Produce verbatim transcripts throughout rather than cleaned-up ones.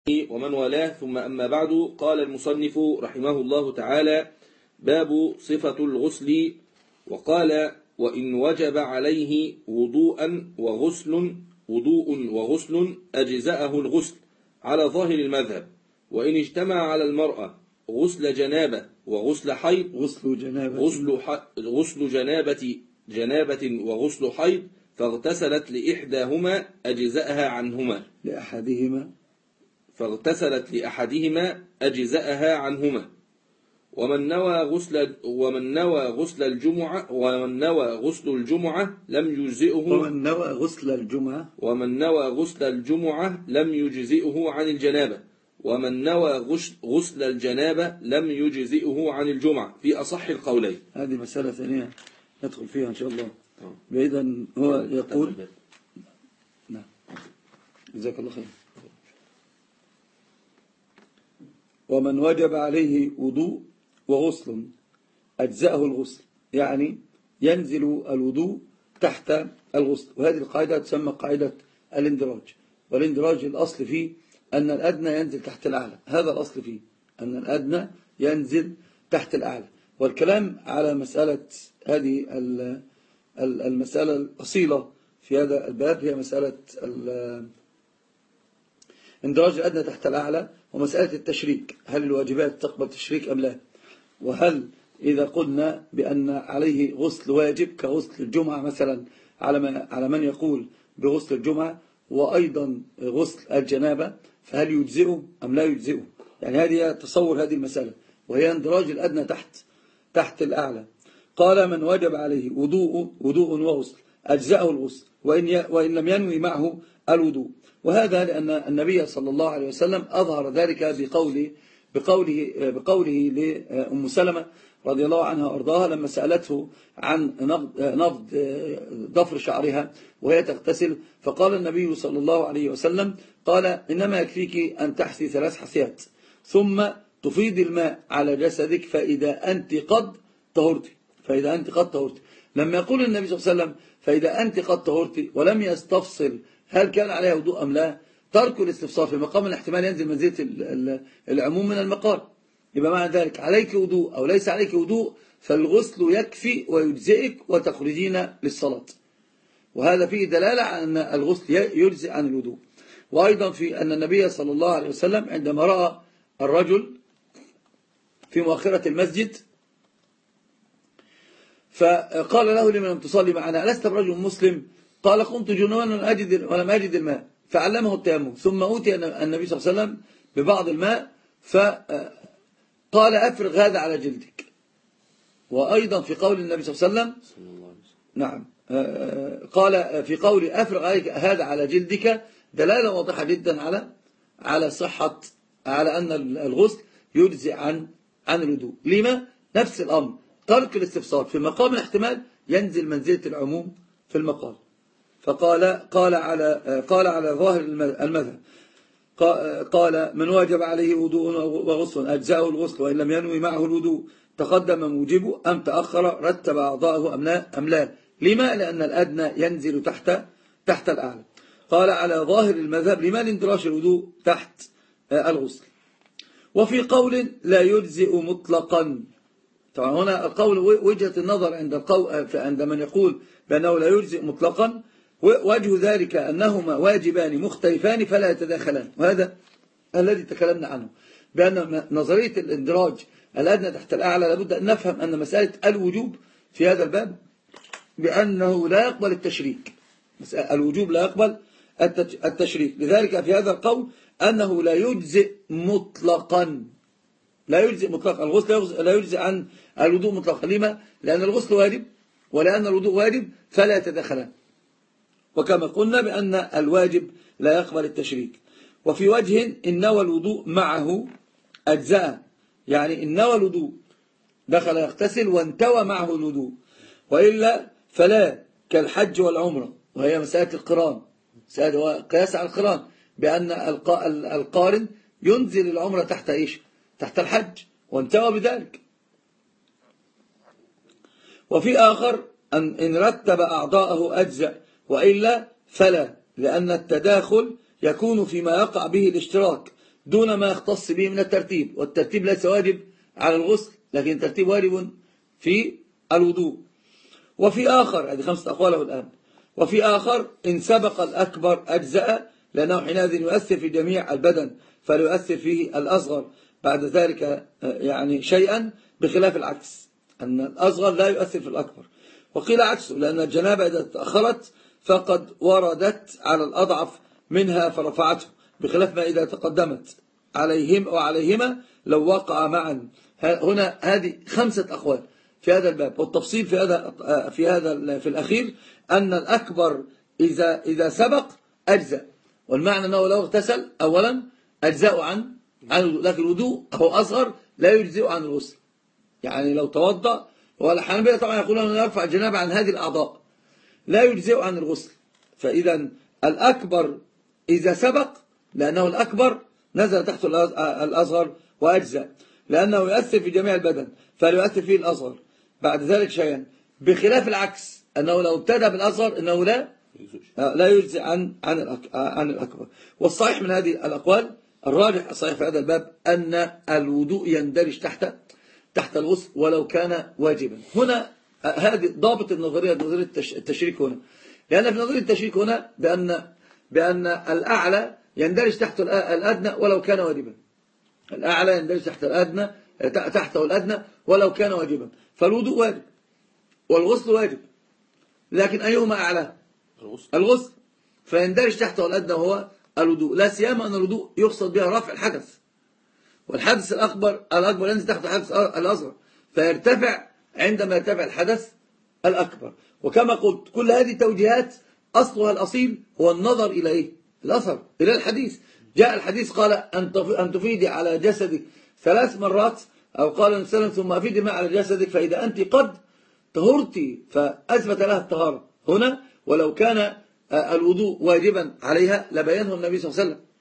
ومن والاه. ثم أما بعد، قال المصنف رحمه الله تعالى: باب صفة الغسل. وقال: وإن وجب عليه وضوءا وغسل وضوء وغسل أجزأه الغسل على ظاهر المذهب. وإن اجتمع على المرأة غسل جنابة وغسل حيض غسل جنابة غسل, غسل جنابة جنابة وغسل حيض فاغتسلت لإحداهما أجزأها عنهما لأحدهما فاغتسلت لأحدهما أجزأها عنهما. ومن نوى غسل ومن نوى غسل الجمعة ومن نوى غسل الجمعة لم يجزئه ومن نوى غسل الجمعة ومن نوى غسل الجمعة لم يجزئه عن الجنابة. ومن نوى غسل الجنابة لم يجزئه عن الجمعة في أصح القولين. هذه مسألة ثانية ندخل فيها إن شاء الله. بعيدا هو يقول نعم جزاك الله خير. ومن وجب عليه وضوء وغسل أجزأه الغسل، يعني ينزل الوضوء تحت الغسل. وهذه القاعدة تسمى قاعدة الاندراج. والاندراج الأصل فيه أن الأدنى ينزل تحت الأعلى. هذا الأصل فيه أن الأدنى ينزل تحت الأعلى. والكلام على مسألة هذه المسألة الأصيلة في هذا الباب هي مسألة اندراج الأدنى تحت الأعلى ومسألة التشريك. هل الواجبات تقبل تشريك أم لا؟ وهل إذا قلنا بأن عليه غسل واجب كغسل الجمعة مثلا على من يقول بغسل الجمعة وأيضا غسل الجنابة، فهل يجزئه أم لا يجزئه؟ يعني هذه تصور هذه المسألة، وهي اندراج الأدنى تحت تحت الأعلى. قال: من وجب عليه وضوء وضوء وغسل أجزأه الغسل وإن, وإن لم ينوي معه الوضوء. وهذا لأن النبي صلى الله عليه وسلم أظهر ذلك بقوله بقوله بقوله لأم سلمة رضي الله عنها وأرضاها لما سألته عن نفض ضفر شعرها وهي تغتسل، فقال النبي صلى الله عليه وسلم قال: إنما يكفيك أن تحثي ثلاث حثيات ثم تفيض الماء على جسدك فإذا أنت قد طهرت فإذا أنت قد طهرت. لما يقول النبي صلى الله عليه وسلم فإذا أنت قد طهرت ولم يستفصل هل كان عليها وضوء أم لا، ترك الاستفسار في مقام الاحتمال ينزل منزلة العموم من المقال. يبقى معنى ذلك عليك وضوء أو ليس عليك وضوء فالغسل يكفي ويجزئك وتخرجين للصلاة. وهذا فيه دلالة على أن الغسل يجزئ عن الوضوء. وأيضا في أن النبي صلى الله عليه وسلم عندما رأى الرجل في مؤخرة المسجد فقال له: لمن لم تصلي معنا ألست برجل مسلم؟ قال: قمت جنوبا ولم أجد ولم أجد الماء، فعلمه التيمم. ثم أوتي النبي صلى الله عليه وسلم ببعض الماء فقال: أفرغ هذا على جلدك. وأيضا في قول النبي صلى الله عليه وسلم نعم قال في قول أفرغ هذا على جلدك دلالة واضحة جدا على على صحة على أن الغسل يجزئ عن عن الوضوء. لما؟ نفس الأمر، ترك الاستفسار في مقام الاحتمال ينزل منزلة العموم في المقال. فقال قال على قال على ظاهر المذهب قال: من واجب عليه وضوء وغسل أجزأه الغسل وإن لم ينوي معه الوضوء تقدم موجبه أم تأخر رتب أعضاءه أم لا. لما؟ لأن الأدنى ينزل تحت تحت الأعلى. قال على ظاهر المذهب لما اندراج الوضوء تحت الغسل. وفي قول لا يجزئ مطلقا. طبعا هنا القول وجهة النظر عند القول عند من يقول بأنه لا يجزئ مطلقا، وجه ذلك أنهما واجبان مختلفان فلا يتداخلان. وهذا الذي تكلمنا عنه، بأن نظرية الاندراج الأدنى تحت الأعلى لابد أن نفهم أن مسألة الوجوب في هذا الباب بأنه لا يقبل التشريك. الوجوب لا يقبل التشريك. لذلك في هذا القول أنه لا يجزئ مطلقا لا يجزئ مطلقا الغسل لا يجزئ عن الوضوء مطلقا. لما؟ لأن الغسل واجب ولأن الوضوء واجب فلا يتداخلان. وكما قلنا بأن الواجب لا يقبل التشريك. وفي وجه إن نوى الوضوء معه أجزاء، يعني إن نوى الوضوء دخل يغتسل وانتوى معه الوضوء، وإلا فلا، كالحج والعمرة وهي مسألة القران، قياس على القران بأن القارن ينزل العمرة تحت إيش؟ تحت الحج وانتوى بذلك. وفي آخر أن إن رتب أعضاءه أجزاء وإلا فلا، لأن التداخل يكون فيما يقع به الاشتراك دون ما يختص به من الترتيب، والترتيب ليس واجب على الغسل لكن الترتيب واجب في الوضوء. وفي آخر، هذه خمسة أقواله الآن، وفي آخر إن سبق الأكبر أجزأ لأنه حينئذ يؤثر في جميع البدن فلا يؤثر فيه الأصغر بعد ذلك يعني شيئا، بخلاف العكس أن الأصغر لا يؤثر في الأكبر. وقيل عكسه، لأن الجنابة إذا تأخرت فقد وردت على الأضعف منها فرفعته، بخلاف ما إذا تقدمت عليهم وعليهما لو وقع معا. هنا هذه خمسة أقوال في هذا الباب، والتفصيل في هذا في هذا في الأخير أن الأكبر إذا إذا سبق أجزأ، والمعنى أنه لو اغتسل أولا أجزاء عن عن لكن الوضوء هو أصغر لا يجزئ عن الغسل. يعني لو توضأ، والحنابلة طبعا يقولون أنه يرفع الجنابة عن هذه الأعضاء لا يجزئ عن الغسل. فإذا الأكبر إذا سبق لأنه الأكبر نزل تحت الأصغر وأجزأ، لأنه يؤثر في جميع البدن فلا يؤثر فيه الأصغر بعد ذلك شيئا، بخلاف العكس أنه لو ابتدى بالأصغر أنه لا لا يجزئ عن عن عن الأكبر. والصحيح من هذه الأقوال الراجح الصحيح في هذا الباب أن الوضوء يندرج تحت تحت الغسل ولو كان واجبا. هنا هذه ضابط النظرية، نظرية التشريك هنا، لأن في نظرية التشريك هنا بأن بأن الأعلى يندرج تحت الأدنى ولو كان واجبا. الأعلى يندرج تحت الأدنى تحته الأدنى ولو كان واجبا، فالوضوء واجب والغسل واجب، لكن أيهما أعلى؟ الغسل، فيندرج تحته الأدنى وهو الوضوء، لا سيما أن الوضوء يقصد بها رفع الحدث، والحدث الأكبر الأكبر ينزل تحت الحدث الأصغر فيرتفع عندما يرتفع الحدث الأكبر. وكما قلت كل هذه توجيهات أصلها الأصيل هو النظر إلى إيه؟ الأثر، إلى الحديث. جاء الحديث قال أن تفيدي على جسدك ثلاث مرات، أو قال النبي صلى الله عليه وسلم ثم أفيدي الماء على جسدك فإذا أنت قد طهرتي، فأثبت لها الطهارة هنا. ولو كان الوضوء واجبا عليها لبينه النبي صلى الله عليه وسلم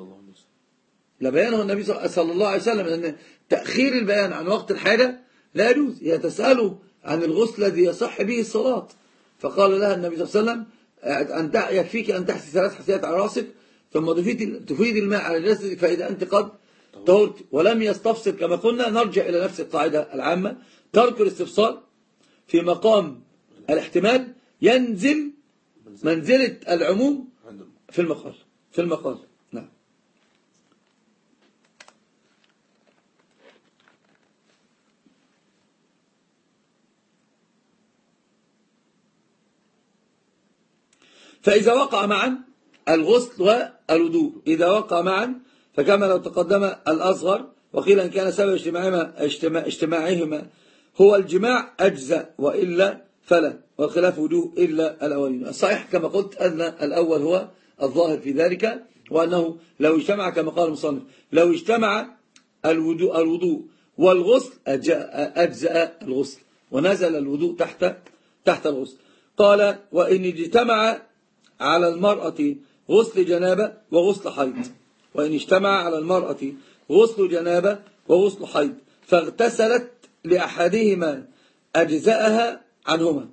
لبينه النبي صلى الله عليه وسلم أن تأخير البيان عن وقت الحاجة لا يجوز. هي تسأله عن الغسل الذي يصح به الصلاة، فقال لها النبي صلى الله عليه وسلم أن يكفيك أن تحسي ثلاث حسيات على رأسك ثم تفيد الماء على جسدك فإذا أنت قد طهرت. ولم يستفسر كما قلنا، نرجع إلى نفس القاعدة العامة، ترك الاستفسار في مقام الاحتمال ينزل منزلة العموم في المقال في المقال نعم. فإذا وقع معا الغسل والوضوء، إذا وقع معا فكما لو تقدم الأصغر، وقيل إن كان سبب اجتماعهما, اجتماعهما هو الجماع أجزاء وإلا فلا، والخلاف وجوه إلا الأولين. الصحيح كما قلت أن الأول هو الظاهر في ذلك، وأنه لو اجتمع كما قال المصنف لو اجتمع الوضوء, الوضوء والغسل أجزاء الغسل ونزل الوضوء تحت تحت الغسل. قال وإن اجتمع على المرأة غسل جنابة وغسل حيض، وإن اجتمع على المرأة غسل جنابة وغسل حيض فاغتسلت لأحدهما أجزاءها عنهما.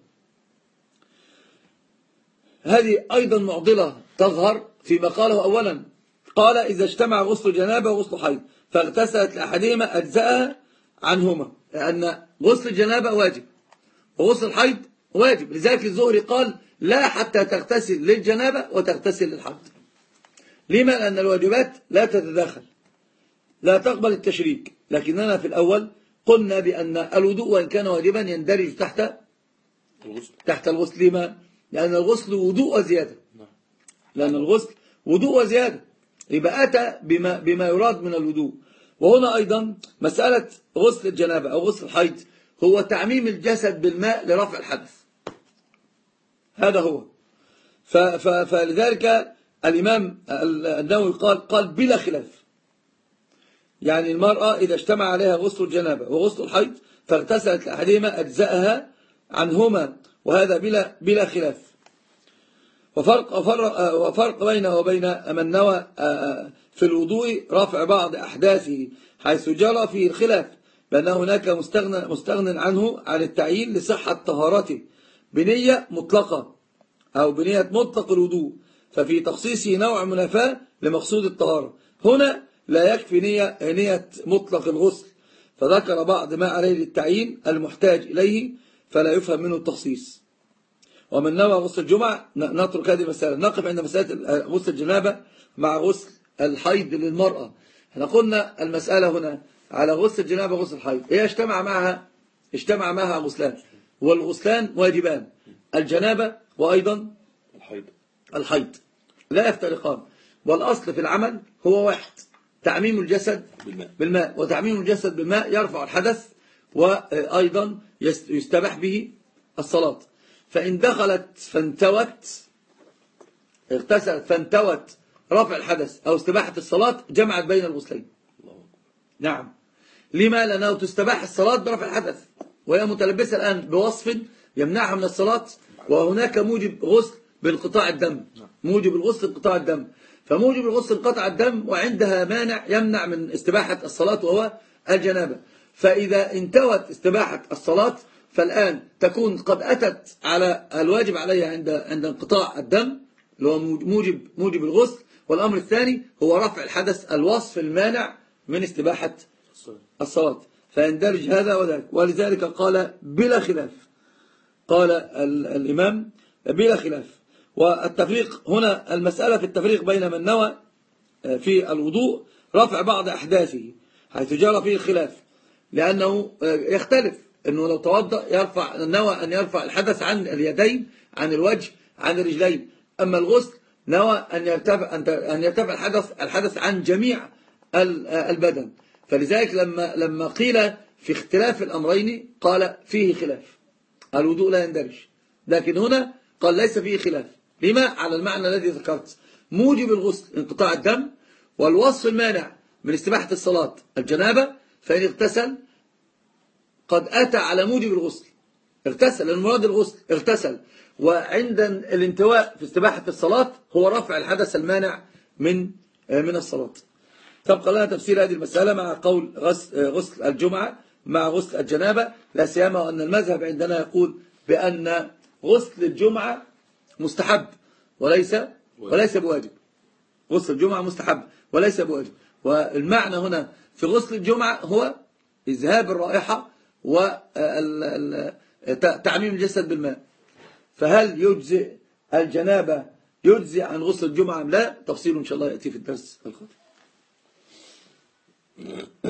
هذه أيضا معضلة تظهر فيما قاله أولا، قال إذا اجتمع غسل جنابة وغسل حيض فاغتسلت لأحدهما أجزاءها عنهما، لأن غسل الجنابة واجب وغسل الحيض واجب، لذلك الزهري قال لا حتى تغتسل للجنابة وتغتسل للحيض. لما؟ لأن الواجبات لا تتداخل، لا تقبل التشريك. لكننا في الأول قلنا بأن الوضوء وإن كان واجبا يندرج تحت تحت الغسل. لما؟ لأن الغسل وضوء وزيادة، لأن الغسل وضوء وزيادة، يبقى أتى بما, بما يراد من الوضوء. وهنا أيضا مسألة غسل الجنابة أو غسل الحيض هو تعميم الجسد بالماء لرفع الحدث، هذا هو. فلذلك الإمام النووي قال قال بلا خلاف، يعني المرأة إذا اجتمع عليها غسل الجنابة وغسل الحيض فاغتسلت لأحدهما أجزاءها عنهما، وهذا بلا بلا خلاف. وفرق, وفرق, وفرق بينه وبين من نوى في الوضوء رفع بعض أحداثه حيث جرى فيه الخلاف، بأن هناك مستغنى, مستغنى عنه عن التعيين لصحة طهارته بنية مطلقة أو بنية مطلق الوضوء، ففي تخصيصه نوع منافاة لمقصود الطهارة. هنا لا يكفي نية, نية مطلق الغسل، فذكر بعض ما عليه للتعيين المحتاج إليه فلا يفهم منه التخصيص. ومن نوى غسل الجمعة نترك هذه المسألة، نقف عند مسألة غسل الجنابة مع غسل الحيض للمرأة. احنا قلنا المسألة هنا على غسل الجنابة وغسل الحيض، هي اجتمع معها اجتمع معها غسلان، والغسلان واجبان، الجنابة وأيضا الحيض الحيض لا يفترقان، والأصل في العمل هو واحد، تعميم الجسد بالماء, بالماء وتعميم الجسد بالماء يرفع الحدث، وأيضا يستباح به الصلاة. فإن دخلت فانتوت اغتسلت فانتوت رفع الحدث أو استباحة الصلاة جمعت بين الغسلين. نعم، لما؟ لأنه تستباح الصلاة برفع الحدث، وهي متلبسة الآن بوصف يمنعها من الصلاة، وهناك موجب غسل بانقطاع الدم، موجب الغسل انقطاع الدم، فموجب الغسل انقطاع الدم وعندها مانع يمنع من استباحة الصلاة وهو الجنابة. فإذا انتوت استباحة الصلاة فالآن تكون قد أتت على الواجب عليها عند عند انقطاع الدم اللي هو موجب موجب الغسل. والأمر الثاني هو رفع الحدث، الوصف المانع من استباحة الصلاة، فيندرج هذا وذاك. ولذلك قال بلا خلاف، قال الإمام بلا خلاف. والتفريق هنا المسألة في التفريق بين من نوى في الوضوء رفع بعض أحداثه حيث جرى فيه الخلاف، لأنه يختلف أنه لو توضأ يرفع نوى أن يرفع الحدث عن اليدين، عن الوجه، عن الرجلين. أما الغسل نوى أن يرتفع أن يرتفع الحدث الحدث عن جميع البدن. فلذلك لما لما قيل في اختلاف الأمرين قال فيه خلاف، الوضوء لا يندرج، لكن هنا قال ليس فيه خلاف. لما؟ على المعنى الذي ذكرت، موجب الغسل انقطاع الدم، والوصف المانع من استباحة الصلاة الجنابة، فإن اغتسل قد أتى على موجب الغسل، اغتسل، المراد الغسل اغتسل، وعند الانتواء في استباحة الصلاة هو رفع الحدث المانع من من الصلاة. تبقى لنا تفسير هذه المسألة مع قول غسل الجمعة مع غسل الجنابة، لا سيما أن المذهب عندنا يقول بأن غسل الجمعة مستحب وليس وليس بواجب. غسل الجمعة مستحب وليس بواجب، والمعنى هنا في غسل الجمعة هو إذهاب الرائحة وتعميم الجسد بالماء. فهل يجزئ الجنابة يجزئ عن غسل الجمعة أم لا؟ تفصيله إن شاء الله يأتي في الدرس القادم.